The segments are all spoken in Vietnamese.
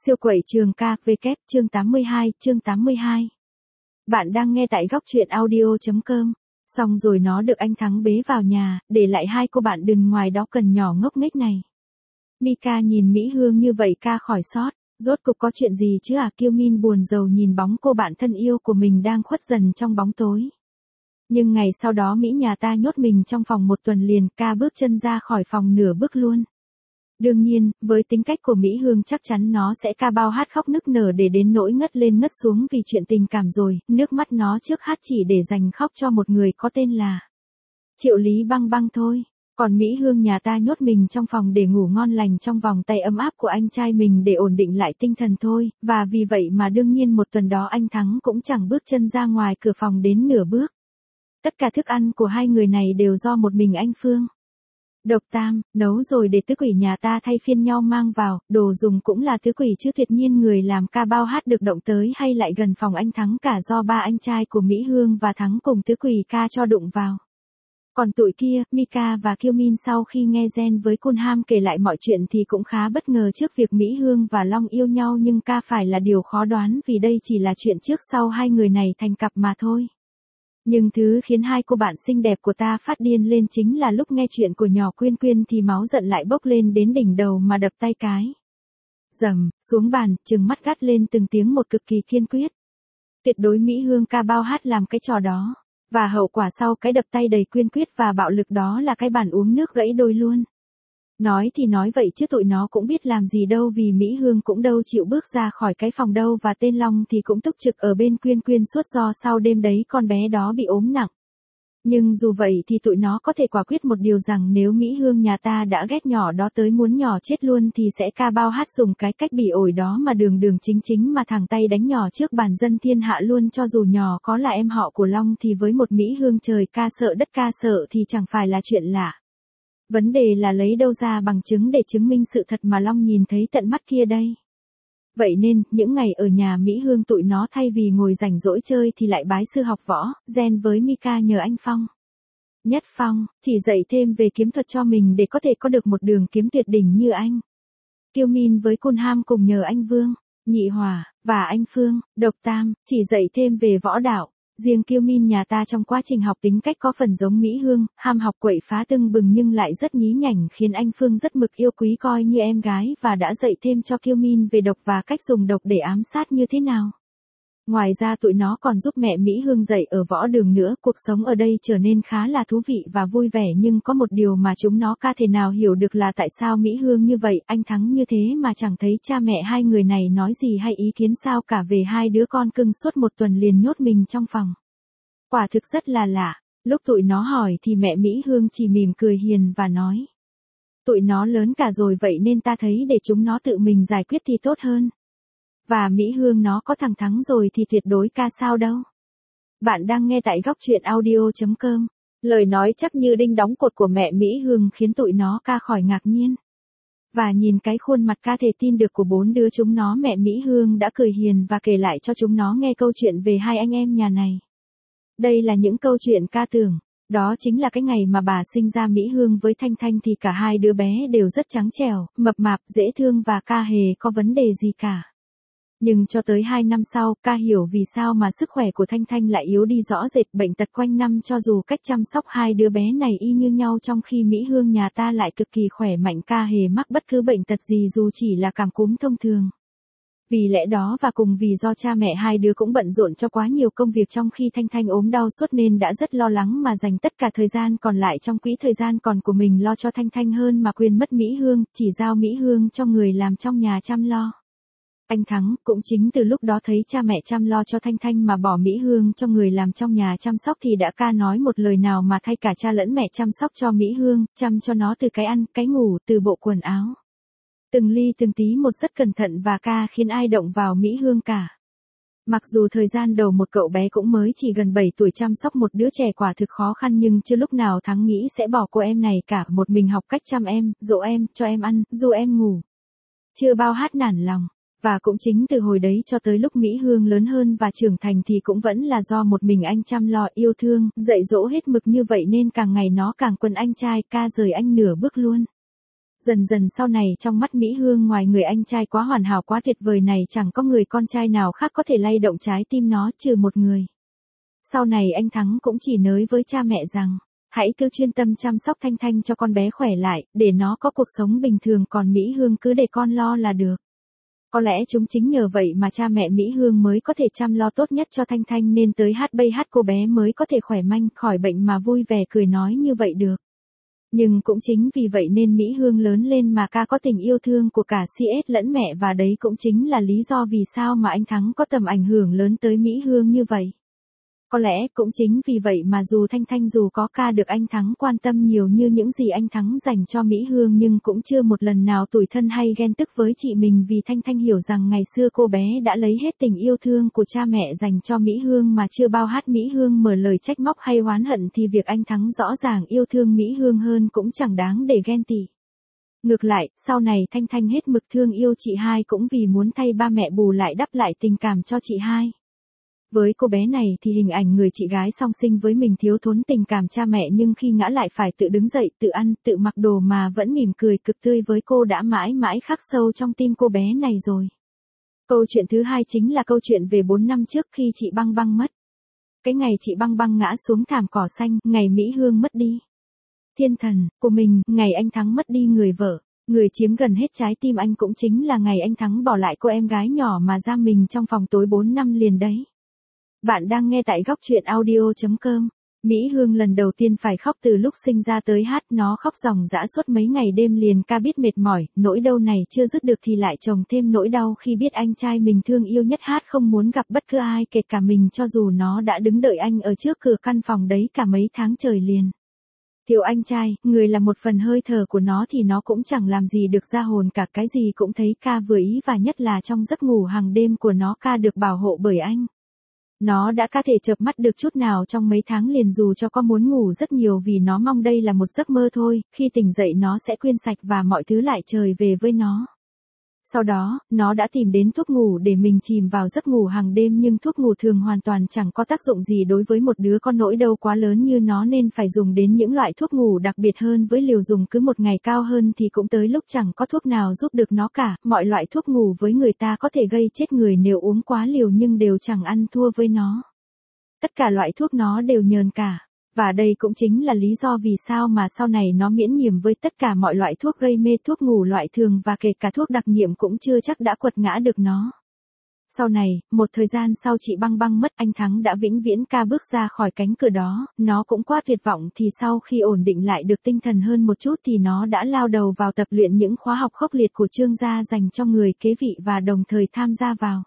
Siêu quẩy trường KVK chương 82. Bạn đang nghe tại góc truyện audio.com. Xong rồi nó được anh Thắng bế vào nhà, để lại hai cô bạn đừng ngoài đó cần nhỏ ngốc nghếch này. Mika nhìn Mỹ Hương như vậy ca khỏi sót, rốt cục có chuyện gì chứ à? Kiêu Min buồn rầu nhìn bóng cô bạn thân yêu của mình đang khuất dần trong bóng tối. Nhưng ngày sau đó Mỹ nhà ta nhốt mình trong phòng một tuần liền, ca bước chân ra khỏi phòng nửa bước luôn. Đương nhiên, với tính cách của Mỹ Hương chắc chắn nó sẽ ca bao hát khóc nức nở để đến nỗi ngất lên ngất xuống vì chuyện tình cảm rồi, nước mắt nó trước hát chỉ để dành khóc cho một người có tên là Triệu Lý Băng Băng thôi. Còn Mỹ Hương nhà ta nhốt mình trong phòng để ngủ ngon lành trong vòng tay ấm áp của anh trai mình để ổn định lại tinh thần thôi, và vì vậy mà đương nhiên một tuần đó anh Thắng cũng chẳng bước chân ra ngoài cửa phòng đến nửa bước. Tất cả thức ăn của hai người này đều do một mình anh Phương Độc Tam nấu rồi để tứ quỷ nhà ta thay phiên nhau mang vào, đồ dùng cũng là tứ quỷ chứ tuyệt nhiên người làm ca bao hát được động tới hay lại gần phòng anh Thắng cả do ba anh trai của Mỹ Hương và Thắng cùng tứ quỷ ca cho đụng vào. Còn tụi kia, Mika và Kiêu Min sau khi nghe Gen với Kunham kể lại mọi chuyện thì cũng khá bất ngờ trước việc Mỹ Hương và Long yêu nhau, nhưng ca phải là điều khó đoán vì đây chỉ là chuyện trước sau hai người này thành cặp mà thôi. Nhưng thứ khiến hai cô bạn xinh đẹp của ta phát điên lên chính là lúc nghe chuyện của nhỏ Quyên Quyên thì máu giận lại bốc lên đến đỉnh đầu mà đập tay cái rầm xuống bàn, trừng mắt gắt lên từng tiếng một cực kỳ kiên quyết. Tuyệt đối Mỹ Hương ca bao hát làm cái trò đó, và hậu quả sau cái đập tay đầy kiên quyết và bạo lực đó là cái bàn uống nước gãy đôi luôn. Nói thì nói vậy chứ tụi nó cũng biết làm gì đâu, vì Mỹ Hương cũng đâu chịu bước ra khỏi cái phòng đâu, và tên Long thì cũng túc trực ở bên Quyên Quyên suốt do sau đêm đấy con bé đó bị ốm nặng. Nhưng dù vậy thì tụi nó có thể quả quyết một điều rằng nếu Mỹ Hương nhà ta đã ghét nhỏ đó tới muốn nhỏ chết luôn thì sẽ ca bao hát dùng cái cách bỉ ổi đó mà đường đường chính chính mà thẳng tay đánh nhỏ trước bàn dân thiên hạ luôn. Cho dù nhỏ có là em họ của Long thì với một Mỹ Hương trời ca sợ đất ca sợ thì chẳng phải là chuyện lạ. Vấn đề là lấy đâu ra bằng chứng để chứng minh sự thật mà Long nhìn thấy tận mắt kia đây. Vậy nên, những ngày ở nhà Mỹ Hương tụi nó thay vì ngồi rảnh rỗi chơi thì lại bái sư học võ, Gen với Mika nhờ anh Nhất Phong, chỉ dạy thêm về kiếm thuật cho mình để có thể có được một đường kiếm tuyệt đỉnh như anh. Kiêu Min với Kunham cùng nhờ anh Vương, Nhị Hòa, và anh Phương Độc Tam, chỉ dạy thêm về võ đạo. Riêng Kiêu Min nhà ta trong quá trình học tính cách có phần giống Mỹ Hương, ham học quậy phá tưng bừng nhưng lại rất nhí nhảnh, khiến anh Phương rất mực yêu quý coi như em gái, và đã dạy thêm cho Kiêu Min về độc và cách dùng độc để ám sát như thế nào. Ngoài ra tụi nó còn giúp mẹ Mỹ Hương dạy ở võ đường nữa. Cuộc sống ở đây trở nên khá là thú vị và vui vẻ, nhưng có một điều mà chúng nó ca thể nào hiểu được là tại sao Mỹ Hương như vậy, anh Thắng như thế mà chẳng thấy cha mẹ hai người này nói gì hay ý kiến sao cả về hai đứa con cưng suốt một tuần liền nhốt mình trong phòng. Quả thực rất là lạ. Lúc tụi nó hỏi thì mẹ Mỹ Hương chỉ mỉm cười hiền và nói: tụi nó lớn cả rồi vậy nên ta thấy để chúng nó tự mình giải quyết thì tốt hơn. Và Mỹ Hương nó có thằng Thắng rồi thì tuyệt đối ca sao đâu. Bạn đang nghe tại góc truyện audio.com. Lời nói chắc như đinh đóng cột của mẹ Mỹ Hương khiến tụi nó ca khỏi ngạc nhiên. Và nhìn cái khuôn mặt ca thể tin được của bốn đứa chúng nó, mẹ Mỹ Hương đã cười hiền và kể lại cho chúng nó nghe câu chuyện về hai anh em nhà này. Đây là những câu chuyện ca tưởng. Đó chính là cái ngày mà bà sinh ra Mỹ Hương với Thanh Thanh thì cả hai đứa bé đều rất trắng trẻo, mập mạp, dễ thương và ca hề có vấn đề gì cả. Nhưng cho tới 2 năm sau, ca hiểu vì sao mà sức khỏe của Thanh Thanh lại yếu đi rõ rệt, bệnh tật quanh năm, cho dù cách chăm sóc hai đứa bé này y như nhau, trong khi Mỹ Hương nhà ta lại cực kỳ khỏe mạnh, ca hề mắc bất cứ bệnh tật gì dù chỉ là cảm cúm thông thường. Vì lẽ đó và cùng vì do cha mẹ hai đứa cũng bận rộn cho quá nhiều công việc trong khi Thanh Thanh ốm đau suốt nên đã rất lo lắng mà dành tất cả thời gian còn lại trong quỹ thời gian còn của mình lo cho Thanh Thanh hơn mà quên mất Mỹ Hương, chỉ giao Mỹ Hương cho người làm trong nhà chăm lo. Anh Thắng cũng chính từ lúc đó thấy cha mẹ chăm lo cho Thanh Thanh mà bỏ Mỹ Hương cho người làm trong nhà chăm sóc thì đã ca nói một lời nào mà thay cả cha lẫn mẹ chăm sóc cho Mỹ Hương, chăm cho nó từ cái ăn, cái ngủ, từ bộ quần áo. Từng ly từng tí một rất cẩn thận và ca khiến ai động vào Mỹ Hương cả. Mặc dù thời gian đầu một cậu bé cũng mới chỉ gần 7 tuổi chăm sóc một đứa trẻ quả thực khó khăn, nhưng chưa lúc nào Thắng nghĩ sẽ bỏ cô em này cả, một mình học cách chăm em, dỗ em, cho em ăn, ru em ngủ. Chưa bao hát nản lòng. Và cũng chính từ hồi đấy cho tới lúc Mỹ Hương lớn hơn và trưởng thành thì cũng vẫn là do một mình anh chăm lo, yêu thương, dạy dỗ hết mực như vậy nên càng ngày nó càng quấn anh trai, ca rời anh nửa bước luôn. Dần dần sau này trong mắt Mỹ Hương ngoài người anh trai quá hoàn hảo quá tuyệt vời này chẳng có người con trai nào khác có thể lay động trái tim nó trừ một người. Sau này anh Thắng cũng chỉ nói với cha mẹ rằng, hãy cứ chuyên tâm chăm sóc Thanh Thanh cho con bé khỏe lại, để nó có cuộc sống bình thường còn Mỹ Hương cứ để con lo là được. Có lẽ chúng chính nhờ vậy mà cha mẹ Mỹ Hương mới có thể chăm lo tốt nhất cho Thanh Thanh nên tới hát cô bé mới có thể khỏe mạnh khỏi bệnh mà vui vẻ cười nói như vậy được. Nhưng cũng chính vì vậy nên Mỹ Hương lớn lên mà ca có tình yêu thương của cả CS lẫn mẹ và đấy cũng chính là lý do vì sao mà anh Thắng có tầm ảnh hưởng lớn tới Mỹ Hương như vậy. Có lẽ cũng chính vì vậy mà dù Thanh Thanh dù có ca được anh Thắng quan tâm nhiều như những gì anh Thắng dành cho Mỹ Hương nhưng cũng chưa một lần nào tủi thân hay ghen tức với chị mình vì Thanh Thanh hiểu rằng ngày xưa cô bé đã lấy hết tình yêu thương của cha mẹ dành cho Mỹ Hương mà chưa bao hát Mỹ Hương mở lời trách móc hay oán hận thì việc anh Thắng rõ ràng yêu thương Mỹ Hương hơn cũng chẳng đáng để ghen tị. Ngược lại, sau này Thanh Thanh hết mực thương yêu chị hai cũng vì muốn thay ba mẹ bù lại đắp lại tình cảm cho chị hai. Với cô bé này thì hình ảnh người chị gái song sinh với mình thiếu thốn tình cảm cha mẹ nhưng khi ngã lại phải tự đứng dậy, tự ăn, tự mặc đồ mà vẫn mỉm cười cực tươi với cô đã mãi mãi khắc sâu trong tim cô bé này rồi. Câu chuyện thứ hai chính là câu chuyện về 4 năm trước khi chị Băng Băng mất. Cái ngày chị Băng Băng ngã xuống thảm cỏ xanh, ngày Mỹ Hương mất đi. Thiên thần của mình, ngày anh Thắng mất đi người vợ, người chiếm gần hết trái tim anh cũng chính là ngày anh Thắng bỏ lại cô em gái nhỏ mà giam mình trong phòng tối 4 năm liền đấy. Bạn đang nghe tại góc truyện audio.com. Mỹ Hương lần đầu tiên phải khóc từ lúc sinh ra tới hát, nó khóc ròng rã suốt mấy ngày đêm liền, ca biết mệt mỏi, nỗi đau này chưa dứt được thì lại chồng thêm nỗi đau khi biết anh trai mình thương yêu nhất hát không muốn gặp bất cứ ai kể cả mình cho dù nó đã đứng đợi anh ở trước cửa căn phòng đấy cả mấy tháng trời liền. Thiếu anh trai, người là một phần hơi thở của nó thì nó cũng chẳng làm gì được ra hồn cả, cái gì cũng thấy ca vừa ý và nhất là trong giấc ngủ hàng đêm của nó ca được bảo hộ bởi anh. Nó đã có thể chợp mắt được chút nào trong mấy tháng liền dù cho có muốn ngủ rất nhiều vì nó mong đây là một giấc mơ thôi, khi tỉnh dậy nó sẽ quên sạch và mọi thứ lại trời về với nó. Sau đó, nó đã tìm đến thuốc ngủ để mình chìm vào giấc ngủ hàng đêm nhưng thuốc ngủ thường hoàn toàn chẳng có tác dụng gì đối với một đứa con nỗi đau quá lớn như nó nên phải dùng đến những loại thuốc ngủ đặc biệt hơn với liều dùng cứ một ngày cao hơn thì cũng tới lúc chẳng có thuốc nào giúp được nó cả, mọi loại thuốc ngủ với người ta có thể gây chết người nếu uống quá liều nhưng đều chẳng ăn thua với nó. Tất cả loại thuốc nó đều nhờn cả. Và đây cũng chính là lý do vì sao mà sau này nó miễn nhiễm với tất cả mọi loại thuốc gây mê, thuốc ngủ loại thường và kể cả thuốc đặc nhiệm cũng chưa chắc đã quật ngã được nó. Sau này, một thời gian sau chị Băng Băng mất anh Thắng đã vĩnh viễn ca bước ra khỏi cánh cửa đó, nó cũng quá tuyệt vọng thì sau khi ổn định lại được tinh thần hơn một chút thì nó đã lao đầu vào tập luyện những khóa học khốc liệt của Trương gia dành cho người kế vị và đồng thời tham gia vào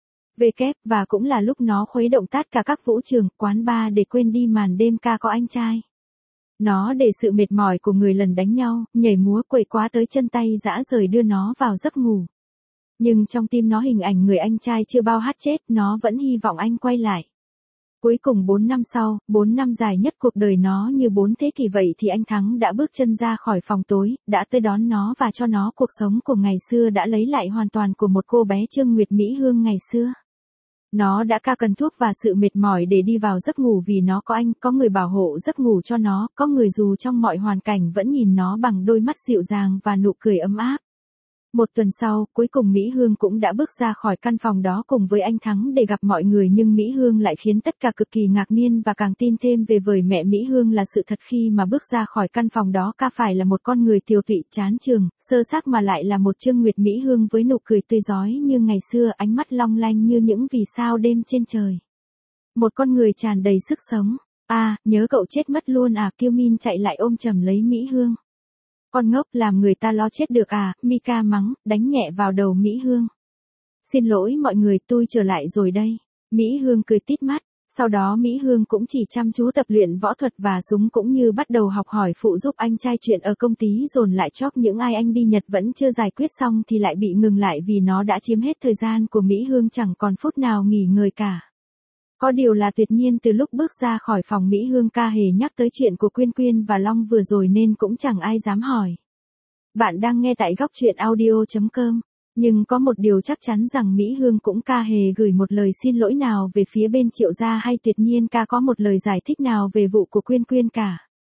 và cũng là lúc nó khuấy động tất cả các vũ trường, quán bar để quên đi màn đêm ca có anh trai. Nó để sự mệt mỏi của người lần đánh nhau, nhảy múa quậy quá tới chân tay rã rời đưa nó vào giấc ngủ. Nhưng trong tim nó hình ảnh người anh trai chưa bao hát chết, nó vẫn hy vọng anh quay lại. Cuối cùng 4 năm sau, 4 năm dài nhất cuộc đời nó như 4 thế kỷ vậy thì anh Thắng đã bước chân ra khỏi phòng tối, đã tới đón nó và cho nó cuộc sống của ngày xưa đã lấy lại hoàn toàn của một cô bé Trương Nguyệt Mỹ Hương ngày xưa. Nó đã ca cần thuốc và sự mệt mỏi để đi vào giấc ngủ vì nó có anh, có người bảo hộ giấc ngủ cho nó, có người dù trong mọi hoàn cảnh vẫn nhìn nó bằng đôi mắt dịu dàng và nụ cười ấm áp. Một tuần sau, cuối cùng Mỹ Hương cũng đã bước ra khỏi căn phòng đó cùng với anh Thắng để gặp mọi người nhưng Mỹ Hương lại khiến tất cả cực kỳ ngạc nhiên và càng tin thêm về vời mẹ Mỹ Hương là sự thật khi mà bước ra khỏi căn phòng đó ca phải là một con người tiều tụy chán chường, sơ xác mà lại là một Trương Nguyệt Mỹ Hương với nụ cười tươi rói như ngày xưa, ánh mắt long lanh như những vì sao đêm trên trời. Một con người tràn đầy sức sống. Nhớ cậu chết mất luôn à, Kiêu Min chạy lại ôm chầm lấy Mỹ Hương. Con ngốc làm người ta lo chết được à, Mika mắng, đánh nhẹ vào đầu Mỹ Hương. Xin lỗi mọi người, tôi trở lại rồi đây. Mỹ Hương cười tít mắt, sau đó Mỹ Hương cũng chỉ chăm chú tập luyện võ thuật và súng cũng như bắt đầu học hỏi phụ giúp anh trai chuyện ở công ty dồn lại chóp những ai anh đi Nhật vẫn chưa giải quyết xong thì lại bị ngừng lại vì nó đã chiếm hết thời gian của Mỹ Hương chẳng còn phút nào nghỉ ngơi cả. Có điều là tuyệt nhiên từ lúc bước ra khỏi phòng Mỹ Hương ca hề nhắc tới chuyện của Quyên Quyên và Long vừa rồi nên cũng chẳng ai dám hỏi. Bạn đang nghe tại góc truyện audio.com. Nhưng có một điều chắc chắn rằng Mỹ Hương cũng ca hề gửi một lời xin lỗi nào về phía bên Triệu gia hay tuyệt nhiên ca có một lời giải thích nào về vụ của Quyên Quyên cả.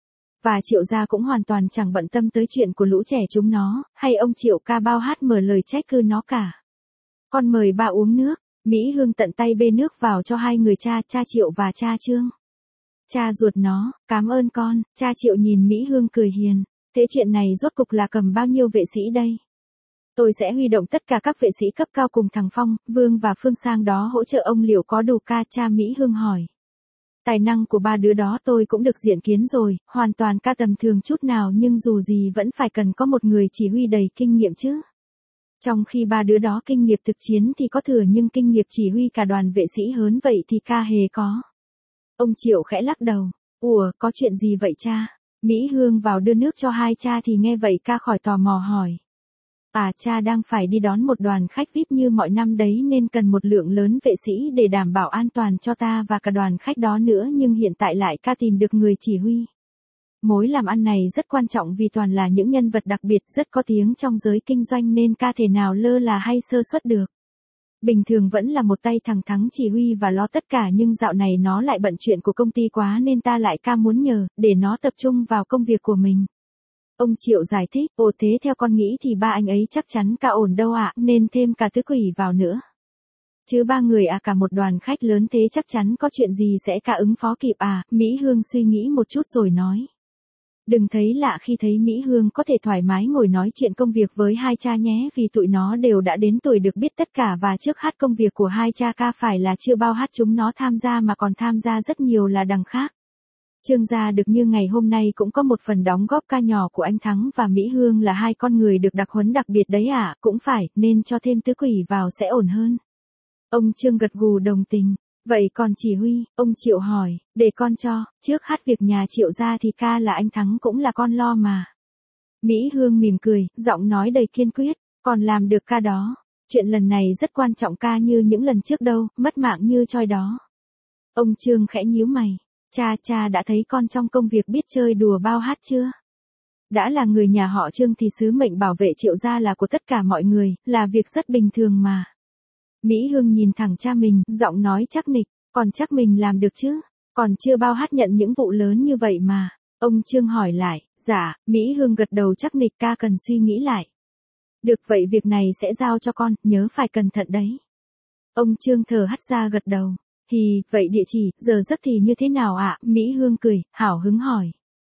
Và Triệu gia cũng hoàn toàn chẳng bận tâm tới chuyện của lũ trẻ chúng nó, hay ông Triệu ca bao hát mở lời trách cứ nó cả. Con mời ba uống nước, Mỹ Hương tận tay bê nước vào cho hai người cha Triệu và cha Trương. Cha ruột nó, cảm ơn con, cha Triệu nhìn Mỹ Hương cười hiền, thế chuyện này rốt cục là cầm bao nhiêu vệ sĩ đây? Tôi sẽ huy động tất cả các vệ sĩ cấp cao cùng thằng Phong, Vương và Phương sang đó hỗ trợ ông, liệu có đủ ca? Cha Mỹ Hương hỏi. Tài năng của ba đứa đó tôi cũng được diện kiến rồi, hoàn toàn ca tầm thường chút nào, nhưng dù gì vẫn phải cần có một người chỉ huy đầy kinh nghiệm chứ. Trong khi ba đứa đó kinh nghiệm thực chiến thì có thừa, nhưng kinh nghiệm chỉ huy cả đoàn vệ sĩ hớn vậy thì ca hề có. Ông Triệu khẽ lắc đầu. Ủa, có chuyện gì vậy cha? Mỹ Hương vào đưa nước cho hai cha thì nghe vậy ca khỏi tò mò hỏi. À, cha đang phải đi đón một đoàn khách VIP như mọi năm đấy, nên cần một lượng lớn vệ sĩ để đảm bảo an toàn cho ta và cả đoàn khách đó nữa, nhưng hiện tại lại ca tìm được người chỉ huy. Mối làm ăn này rất quan trọng vì toàn là những nhân vật đặc biệt rất có tiếng trong giới kinh doanh, nên ca thể nào lơ là hay sơ suất được. Bình thường vẫn là một tay thằng Thắng chỉ huy và lo tất cả, nhưng dạo này nó lại bận chuyện của công ty quá nên ta lại ca muốn nhờ, để nó tập trung vào công việc của mình. Ông Triệu giải thích, ồ thế theo con nghĩ thì ba anh ấy chắc chắn ca ổn đâu ạ, nên thêm cả tứ quỷ vào nữa. Chứ ba người cả một đoàn khách lớn thế chắc chắn có chuyện gì sẽ cả ứng phó kịp à, Mỹ Hương suy nghĩ một chút rồi nói. Đừng thấy lạ khi thấy Mỹ Hương có thể thoải mái ngồi nói chuyện công việc với hai cha nhé, vì tụi nó đều đã đến tuổi được biết tất cả, và trước hát công việc của hai cha ca phải là chưa bao hát chúng nó tham gia mà còn tham gia rất nhiều là đằng khác. Trương gia được như ngày hôm nay cũng có một phần đóng góp ca nhỏ của anh Thắng và Mỹ Hương là hai con người được đặc huấn đặc biệt đấy ạ, cũng phải, nên cho thêm tứ quỷ vào sẽ ổn hơn. Ông Trương gật gù đồng tình. Vậy còn chỉ huy, ông Triệu hỏi, để con cho, trước hát việc nhà Triệu gia thì ca là anh Thắng cũng là con lo mà. Mỹ Hương mỉm cười, giọng nói đầy kiên quyết, còn làm được ca đó. Chuyện lần này rất quan trọng ca, như những lần trước đâu, mất mạng như choi đó. Ông Trương khẽ nhíu mày, cha đã thấy con trong công việc biết chơi đùa bao hát chưa? Đã là người nhà họ Trương thì sứ mệnh bảo vệ Triệu gia là của tất cả mọi người, là việc rất bình thường mà. Mỹ Hương nhìn thẳng cha mình, giọng nói chắc nịch, còn chắc mình làm được chứ, còn chưa bao hát nhận những vụ lớn như vậy mà. Ông Trương hỏi lại, dạ, Mỹ Hương gật đầu chắc nịch, ca cần suy nghĩ lại. Được, vậy việc này sẽ giao cho con, nhớ phải cẩn thận đấy. Ông Trương thở hắt ra gật đầu. Thì, vậy địa chỉ, giờ giấc thì như thế nào ạ? Mỹ Hương cười, hào hứng hỏi.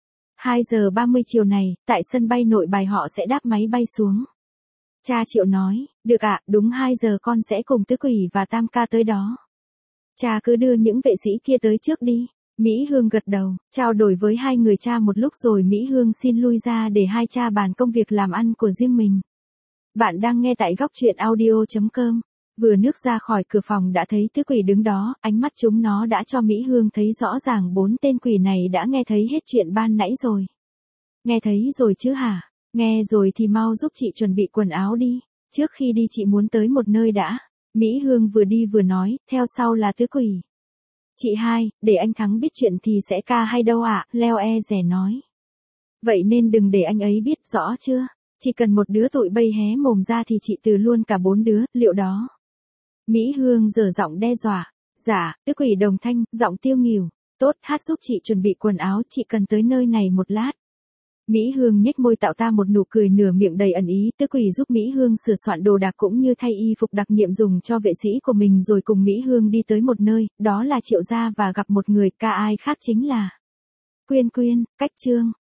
2:30 chiều này, tại sân bay Nội Bài họ sẽ đáp máy bay xuống. Cha Triệu nói, được ạ, đúng 2 giờ con sẽ cùng tứ quỷ và tam ca tới đó. Cha cứ đưa những vệ sĩ kia tới trước đi. Mỹ Hương gật đầu, trao đổi với hai người cha một lúc rồi Mỹ Hương xin lui ra để hai cha bàn công việc làm ăn của riêng mình. Bạn đang nghe tại góc truyện audio.com. Vừa bước ra khỏi cửa phòng đã thấy tứ quỷ đứng đó, ánh mắt chúng nó đã cho Mỹ Hương thấy rõ ràng 4 tên quỷ này đã nghe thấy hết chuyện ban nãy rồi. Nghe thấy rồi chứ hả? Nghe rồi thì mau giúp chị chuẩn bị quần áo đi. Trước khi đi chị muốn tới một nơi đã. Mỹ Hương vừa đi vừa nói, theo sau là tứ quỷ. Chị hai, để anh Thắng biết chuyện thì sẽ ca hay đâu ạ, Leo rẻ nói. Vậy nên đừng để anh ấy biết, rõ chưa? Chỉ cần một đứa tụi bay hé mồm ra thì chị từ luôn cả 4 đứa, liệu đó? Mỹ Hương giở giọng đe dọa. Dạ, tứ quỷ đồng thanh, giọng tiêu nghỉu. Tốt, hát giúp chị chuẩn bị quần áo, chị cần tới nơi này một lát. Mỹ Hương nhếch môi tạo ta một nụ cười nửa miệng đầy ẩn ý, tứ quỷ giúp Mỹ Hương sửa soạn đồ đạc cũng như thay y phục đặc nhiệm dùng cho vệ sĩ của mình, rồi cùng Mỹ Hương đi tới một nơi, đó là Triệu gia, và gặp một người, ca ai khác chính là Quyên, cách Trương.